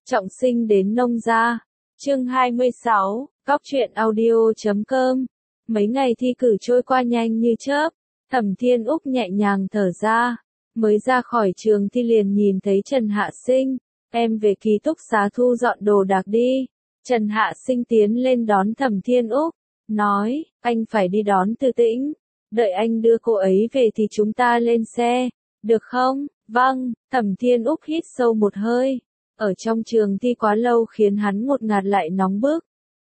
Trọng sinh đến nông gia. Chương 26, Góc truyện audio.com. Mấy ngày thi cử trôi qua nhanh như chớp, Thẩm Thiên Úc nhẹ nhàng thở ra. Mới ra khỏi trường thi liền nhìn thấy Trần Hạ Sinh. Em về ký túc xá thu dọn đồ đạc đi. Trần Hạ Sinh tiến lên đón Thẩm Thiên Úc, nói, anh phải đi đón Từ Tĩnh. Đợi anh đưa cô ấy về thì chúng ta lên xe, được không? Vâng. Thẩm Thiên Úc hít sâu một hơi. Ở trong trường thi quá lâu khiến hắn ngột ngạt lại nóng bức.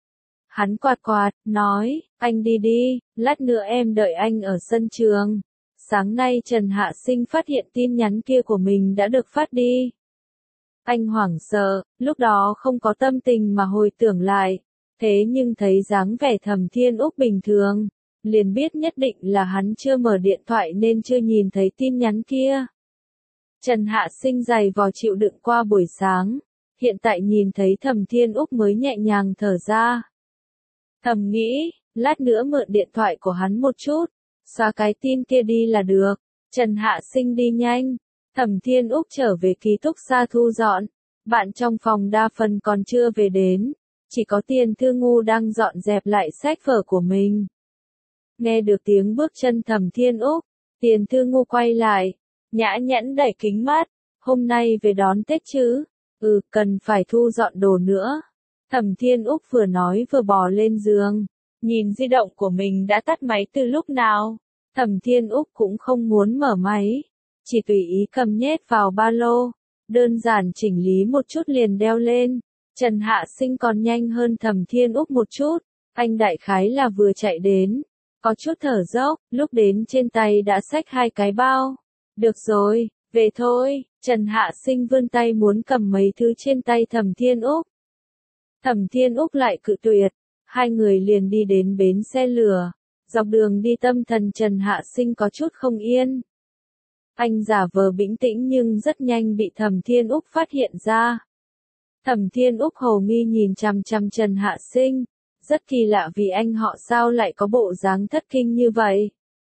Hắn quạt quạt, nói, anh đi đi, lát nữa em đợi anh ở sân trường. Sáng nay Trần Hạ Sinh phát hiện tin nhắn kia của mình đã được phát đi. Anh hoảng sợ, lúc đó không có tâm tình mà hồi tưởng lại. Thế nhưng thấy dáng vẻ Thẩm Thiên Úc bình thường, liền biết nhất định là hắn chưa mở điện thoại nên chưa nhìn thấy tin nhắn kia. Trần Hạ Sinh dày vò chịu đựng qua buổi sáng, hiện tại nhìn thấy Thẩm Thiên Úc mới nhẹ nhàng thở ra. Thầm nghĩ, lát nữa mượn điện thoại của hắn một chút, xóa cái tin kia đi là được. Trần Hạ Sinh đi nhanh, Thẩm Thiên Úc trở về ký túc xá thu dọn, bạn trong phòng đa phần còn chưa về đến, chỉ có Tiền Thư Ngu đang dọn dẹp lại sách vở của mình. Nghe được tiếng bước chân Thẩm Thiên Úc, Tiền Thư Ngu quay lại, nhã nhặn đẩy kính mắt, hôm nay về đón Tết chứ? Cần phải thu dọn đồ nữa. Thẩm Thiên Úc vừa nói vừa bò lên giường, nhìn di động của mình đã tắt máy từ lúc nào. Thẩm Thiên Úc cũng không muốn mở máy, chỉ tùy ý cầm nhét vào ba lô, đơn giản chỉnh lý một chút liền đeo lên. Trần Hạ Sinh còn nhanh hơn Thẩm Thiên Úc một chút, anh đại khái là vừa chạy đến, có chút thở dốc, lúc đến trên tay đã xách 2 cái bao. Được rồi, về thôi. Trần Hạ Sinh vươn tay muốn cầm mấy thứ trên tay Thẩm Thiên Úc. Thẩm Thiên Úc lại cự tuyệt, hai người liền đi đến bến xe lửa. Dọc đường đi tâm thần Trần Hạ Sinh có chút không yên. Anh giả vờ bình tĩnh nhưng rất nhanh bị Thẩm Thiên Úc phát hiện ra. Thẩm Thiên Úc hồ nghi nhìn chằm chằm Trần Hạ Sinh, rất kỳ lạ vì anh họ sao lại có bộ dáng thất kinh như vậy.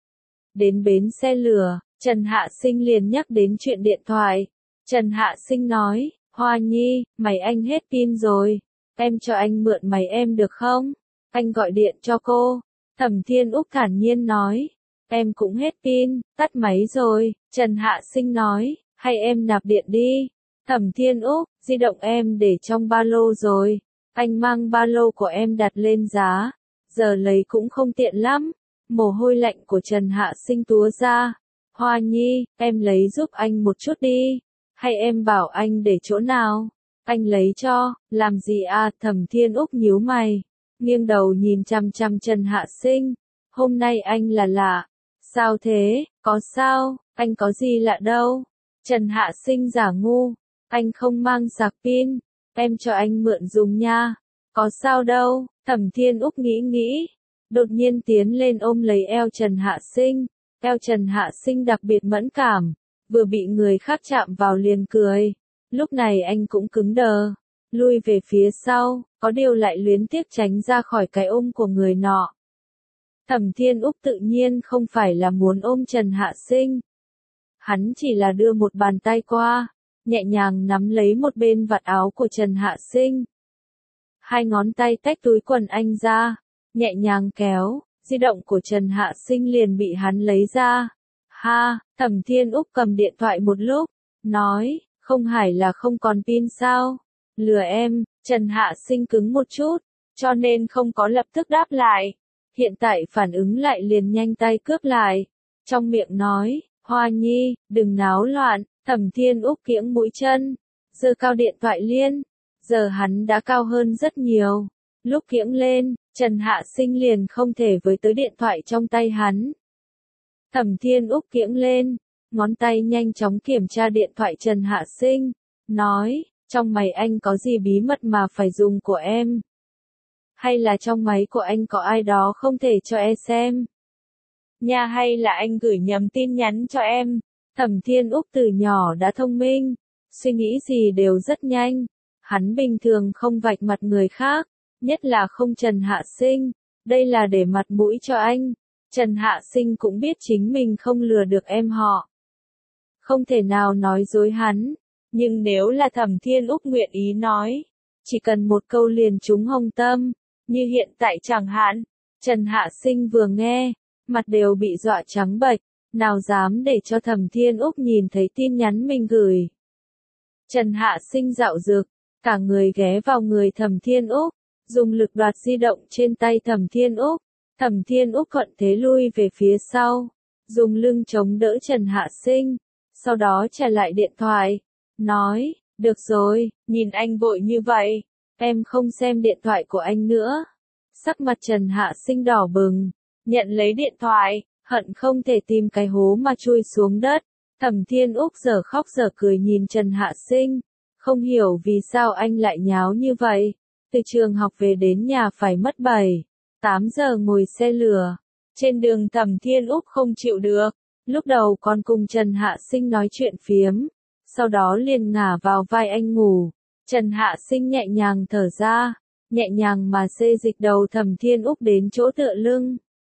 Đến bến xe lửa, Trần Hạ Sinh liền nhắc đến chuyện điện thoại. Trần Hạ Sinh nói, Hoa Nhi, máy anh hết pin rồi, em cho anh mượn máy em được không? Anh gọi điện cho cô. Thẩm Thiên Úc thản nhiên nói, em cũng hết pin, tắt máy rồi. Trần Hạ Sinh nói, hay em nạp điện đi. Thẩm Thiên Úc, di động em để trong ba lô rồi, anh mang ba lô của em đặt lên giá, giờ lấy cũng không tiện lắm. Mồ hôi lạnh của Trần Hạ Sinh túa ra. Hoa Nhi, em lấy giúp anh một chút đi, hay em bảo anh để chỗ nào, anh lấy cho. Làm gì à? Thẩm Thiên Úc nhíu mày, nghiêng đầu nhìn chằm chằm Trần Hạ Sinh. Hôm nay anh là lạ. Sao thế? Có sao? Anh có gì lạ đâu. Trần Hạ Sinh giả ngu, anh không mang sạc pin, em cho anh mượn dùng nha. Có sao đâu. Thẩm Thiên Úc nghĩ, đột nhiên tiến lên ôm lấy eo Trần Hạ Sinh. Eo Trần Hạ Sinh đặc biệt mẫn cảm, vừa bị người khác chạm vào liền cười. Lúc này anh cũng cứng đờ, lui về phía sau, có điều lại luyến tiếc tránh ra khỏi cái ôm của người nọ. Thẩm Thiên Úc tự nhiên không phải là muốn ôm Trần Hạ Sinh. Hắn chỉ là đưa một bàn tay qua, nhẹ nhàng nắm lấy một bên vạt áo của Trần Hạ Sinh. Hai ngón tay tách túi quần anh ra, nhẹ nhàng kéo. Di động của Trần Hạ Sinh liền bị hắn lấy ra. Ha, Thẩm Thiên Úc cầm điện thoại một lúc, nói, không phải là không còn pin sao? Lừa em. Trần Hạ Sinh cứng một chút, cho nên không có lập tức đáp lại. Hiện tại phản ứng lại liền nhanh tay cướp lại. Trong miệng nói, Hoa Nhi, đừng náo loạn. Thẩm Thiên Úc kiễng mũi chân, giơ cao điện thoại liên. Giờ hắn đã cao hơn rất nhiều. Lúc kiễng lên, Trần Hạ Sinh liền không thể với tới điện thoại trong tay hắn. Thẩm Thiên Úc kiễng lên, ngón tay nhanh chóng kiểm tra điện thoại Trần Hạ Sinh, nói, trong máy anh có gì bí mật mà phải dùng của em? Hay là trong máy của anh có ai đó không thể cho em xem? Nha, hay là anh gửi nhầm tin nhắn cho em? Thẩm Thiên Úc từ nhỏ đã thông minh, suy nghĩ gì đều rất nhanh. Hắn bình thường không vạch mặt người khác, nhất là không Trần Hạ Sinh, đây là để mặt mũi cho anh. Trần Hạ Sinh cũng biết chính mình không lừa được em họ. Không thể nào nói dối hắn, Nhưng nếu là Thẩm Thiên Úc nguyện ý nói, chỉ cần một câu liền trúng hông tâm, như hiện tại chẳng hạn, Trần Hạ Sinh vừa nghe, mặt đều bị dọa trắng bệch, nào dám để cho Thẩm Thiên Úc nhìn thấy tin nhắn mình gửi. Trần Hạ Sinh dạo dực, cả người ghé vào người Thẩm Thiên Úc, dùng lực đoạt di động trên tay Thẩm Thiên Úc. Thẩm Thiên Úc thuận thế lui về phía sau, dùng lưng chống đỡ Trần Hạ Sinh, sau đó trả lại điện thoại, nói, được rồi, nhìn anh vội như vậy, em không xem điện thoại của anh nữa. Sắc mặt Trần Hạ Sinh đỏ bừng, nhận lấy điện thoại, hận không thể tìm cái hố mà chui xuống đất. Thẩm Thiên Úc giờ khóc giờ cười nhìn Trần Hạ Sinh, không hiểu vì sao anh lại nháo như vậy. Từ trường học về đến nhà phải mất 7-8 giờ ngồi xe lửa. Trên đường Thẩm Thiên Úc không chịu được, lúc đầu còn cùng Trần Hạ Sinh nói chuyện phiếm, sau đó liền ngả vào vai anh ngủ. Trần Hạ Sinh nhẹ nhàng thở ra, nhẹ nhàng mà xê dịch đầu Thẩm Thiên Úc đến chỗ tựa lưng.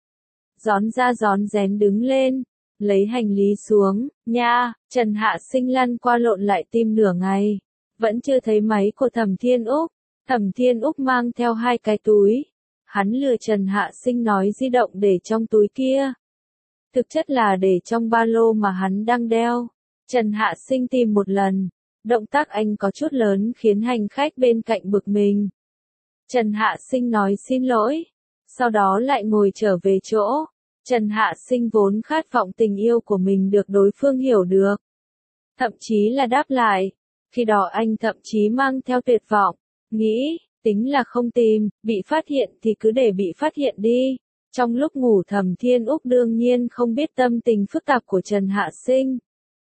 Rón ra rón rén đứng lên, lấy hành lý xuống, nha, Trần Hạ Sinh lăn qua lộn lại tìm nửa ngày, vẫn chưa thấy máy của Thẩm Thiên Úc. Thẩm Thiên Úc mang theo 2 cái túi, hắn lừa Trần Hạ Sinh nói di động để trong túi kia. Thực chất là để trong ba lô mà hắn đang đeo. Trần Hạ Sinh tìm một lần, động tác anh có chút lớn khiến hành khách bên cạnh bực mình. Trần Hạ Sinh nói xin lỗi, sau đó lại ngồi trở về chỗ. Trần Hạ Sinh vốn khát vọng tình yêu của mình được đối phương hiểu được, thậm chí là đáp lại. Khi đó anh thậm chí mang theo tuyệt vọng, nghĩ, tính là không tìm, bị phát hiện thì cứ để bị phát hiện đi. Trong lúc ngủ Thẩm Thiên Úc đương nhiên không biết tâm tình phức tạp của Trần Hạ Sinh.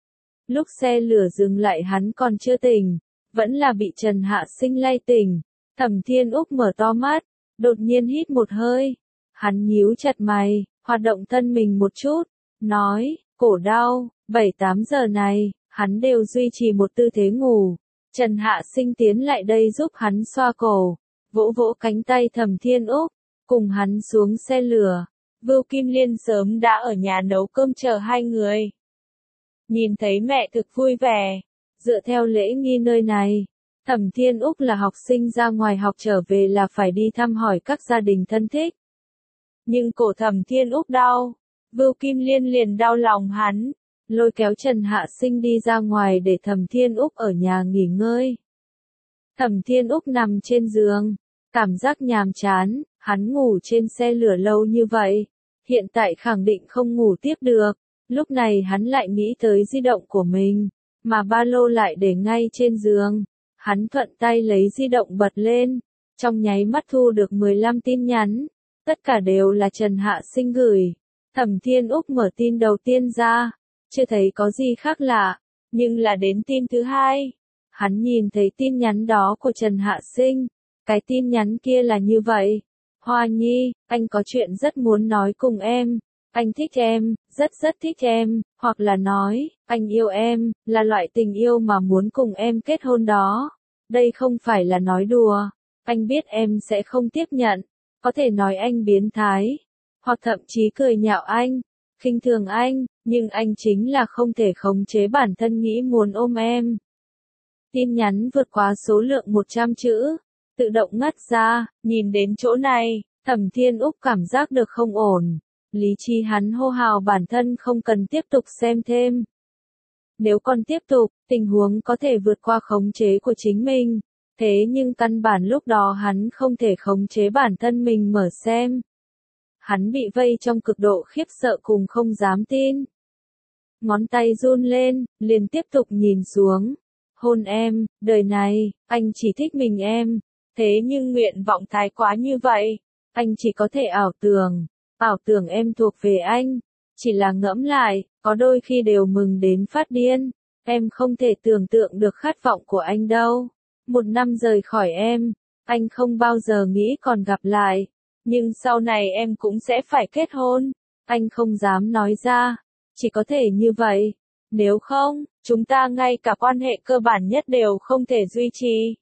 Lúc xe lửa dừng lại hắn còn chưa tỉnh, vẫn là bị Trần Hạ Sinh lay tỉnh. Thẩm Thiên Úc mở to mắt, đột nhiên hít một hơi. Hắn nhíu chặt mày, hoạt động thân mình một chút, nói, cổ đau. 7-8 giờ này, hắn đều duy trì một tư thế ngủ. Trần Hạ Sinh tiến lại đây giúp hắn xoa cổ, vỗ vỗ cánh tay Thẩm Thiên Úc, cùng hắn xuống xe lửa. Vưu Kim Liên sớm đã ở nhà nấu cơm chờ hai người. Nhìn thấy mẹ thực vui vẻ, dựa theo lễ nghi nơi này, Thẩm Thiên Úc là học sinh ra ngoài học trở về là phải đi thăm hỏi các gia đình thân thích. Nhưng cổ Thẩm Thiên Úc đau, Vưu Kim Liên liền đau lòng hắn, lôi kéo Trần Hạ Sinh đi ra ngoài để Thẩm Thiên Úc ở nhà nghỉ ngơi. Thẩm Thiên Úc nằm trên giường, cảm giác nhàm chán, hắn ngủ trên xe lửa lâu như vậy, hiện tại khẳng định không ngủ tiếp được. Lúc này hắn lại nghĩ tới di động của mình, mà ba lô lại để ngay trên giường. Hắn thuận tay lấy di động bật lên, trong nháy mắt thu được 15 tin nhắn, tất cả đều là Trần Hạ Sinh gửi. Thẩm Thiên Úc mở tin đầu tiên ra, chưa thấy có gì khác lạ, nhưng là đến tin thứ hai, hắn nhìn thấy tin nhắn đó của Trần Hạ Sinh. Cái tin nhắn kia là như vậy: Hoa Nhi, anh có chuyện rất muốn nói cùng em. Anh thích em, rất rất thích em, hoặc là nói, anh yêu em, là loại tình yêu mà muốn cùng em kết hôn đó. Đây không phải là nói đùa, anh biết em sẽ không tiếp nhận, có thể nói anh biến thái, hoặc thậm chí cười nhạo anh, khinh thường anh, nhưng anh chính là không thể khống chế bản thân nghĩ muốn ôm em. Tin nhắn vượt quá số lượng 100 chữ, tự động ngắt ra. Nhìn đến chỗ này, Thẩm Thiên Úc cảm giác được không ổn. Lý trí hắn hô hào bản thân không cần tiếp tục xem thêm. Nếu còn tiếp tục, tình huống có thể vượt qua khống chế của chính mình. Thế nhưng căn bản lúc đó hắn không thể khống chế bản thân mình mở xem. Hắn bị vây trong cực độ khiếp sợ cùng không dám tin. Ngón tay run lên, liền tiếp tục nhìn xuống. Hôn em, đời này, anh chỉ thích mình em. Thế nhưng nguyện vọng thái quá như vậy, anh chỉ có thể ảo tưởng em thuộc về anh. Chỉ là ngẫm lại, có đôi khi đều mừng đến phát điên. Em không thể tưởng tượng được khát vọng của anh đâu. 1 năm rời khỏi em, anh không bao giờ nghĩ còn gặp lại. Nhưng sau này em cũng sẽ phải kết hôn. Anh không dám nói ra, chỉ có thể như vậy. Nếu không, chúng ta ngay cả quan hệ cơ bản nhất đều không thể duy trì.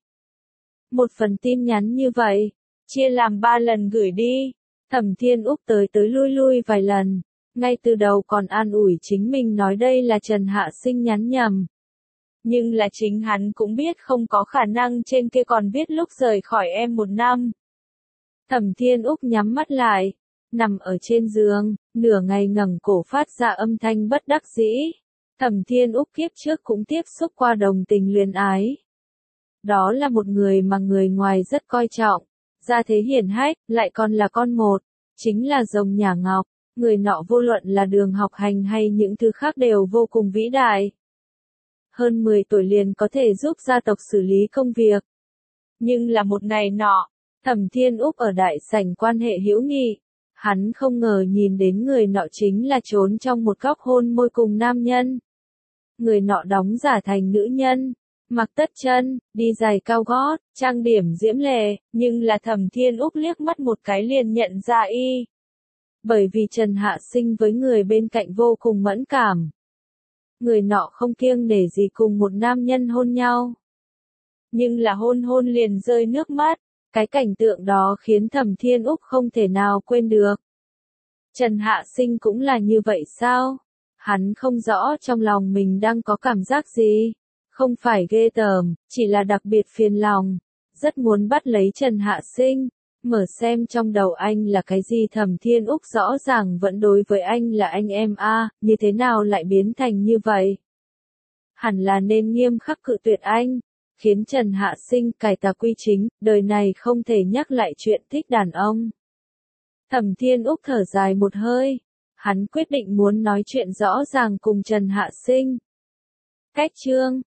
Một phần tin nhắn như vậy, chia làm 3 lần gửi đi. Thẩm Thiên Úc tới lui lui vài lần, ngay từ đầu còn an ủi chính mình nói đây là Trần Hạ Sinh nhắn nhầm. Nhưng là chính hắn cũng biết không có khả năng, trên kia còn viết lúc rời khỏi em 1 năm. Thẩm Thiên Úc nhắm mắt lại, nằm ở trên giường, nửa ngày ngẩng cổ phát ra âm thanh bất đắc dĩ. Thẩm Thiên Úc kiếp trước cũng tiếp xúc qua đồng tình luyến ái. Đó là một người mà người ngoài rất coi trọng, gia thế hiển hách, lại còn là con một, chính là rồng Nhả Ngọc. Người nọ vô luận là đường học hành hay những thứ khác đều vô cùng vĩ đại. Hơn 10 tuổi liền có thể giúp gia tộc xử lý công việc. Nhưng là một ngày nọ, Thẩm Thiên Úc ở đại sảnh quan hệ hữu nghị, hắn không ngờ nhìn đến người nọ chính là trốn trong một góc hôn môi cùng nam nhân. Người nọ đóng giả thành nữ nhân, mặc tất chân, đi giày cao gót, trang điểm diễm lệ, nhưng là Thẩm Thiên Úc liếc mắt một cái liền nhận ra y. Bởi vì Trần Hạ Sinh với người bên cạnh vô cùng mẫn cảm. Người nọ không kiêng nể gì cùng một nam nhân hôn nhau. Nhưng là hôn liền rơi nước mắt, cái cảnh tượng đó khiến Thẩm Thiên Úc không thể nào quên được. Trần Hạ Sinh cũng là như vậy sao? Hắn không rõ trong lòng mình đang có cảm giác gì. Không phải ghê tởm, chỉ là đặc biệt phiền lòng. Rất muốn bắt lấy Trần Hạ Sinh. Mở xem trong đầu anh là cái gì. Thẩm Thiên Úc rõ ràng vẫn đối với anh là anh em a, như thế nào lại biến thành như vậy? Hẳn là nên nghiêm khắc cự tuyệt anh, khiến Trần Hạ Sinh cải tà quy chính, đời này không thể nhắc lại chuyện thích đàn ông. Thẩm Thiên Úc thở dài một hơi, hắn quyết định muốn nói chuyện rõ ràng cùng Trần Hạ Sinh. Cách chương